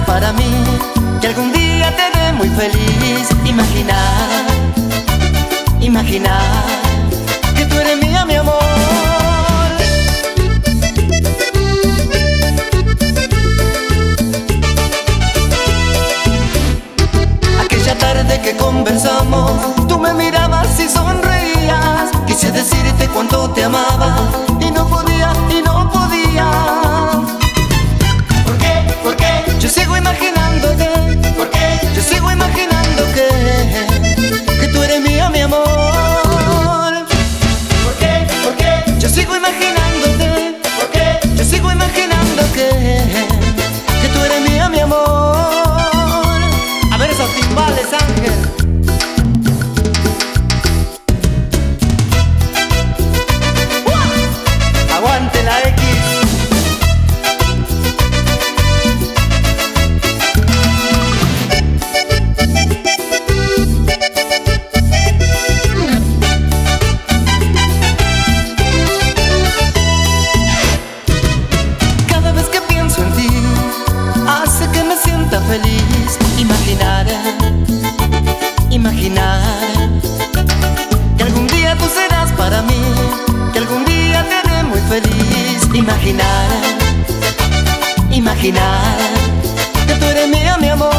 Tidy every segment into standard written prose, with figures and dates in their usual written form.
para mí, que algún día te haré muy feliz. Imaginar, imaginar que tú eres mía, mi amor. Aquella tarde que conversamos, tú me mirabas y sonreías. Quise decirte cuánto te amaba y no podía, y no podía. ¿Por qué? ¿Por qué? Yo sigo imaginándote. ¿Por qué? Yo sigo imaginando que tú eres mía, mi amor. ¿Por qué? ¿Por qué? Yo sigo imaginándote. ¿Por qué? Yo sigo imaginando que tú eres mía, mi amor. A ver esos timbales, Ángel. Aguante la X. Cada vez que pienso en ti, hace que me sienta feliz. Imaginar, imaginar que algún día tú serás para mí, que algún día te haré muy feliz. Imaginar, imaginar que tú eres mía, mi amor.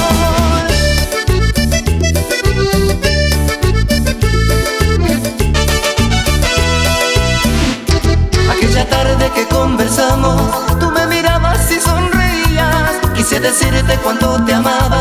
Aquella tarde que conversamos, tú me mirabas y sonreías. Quise decirte cuánto te amaba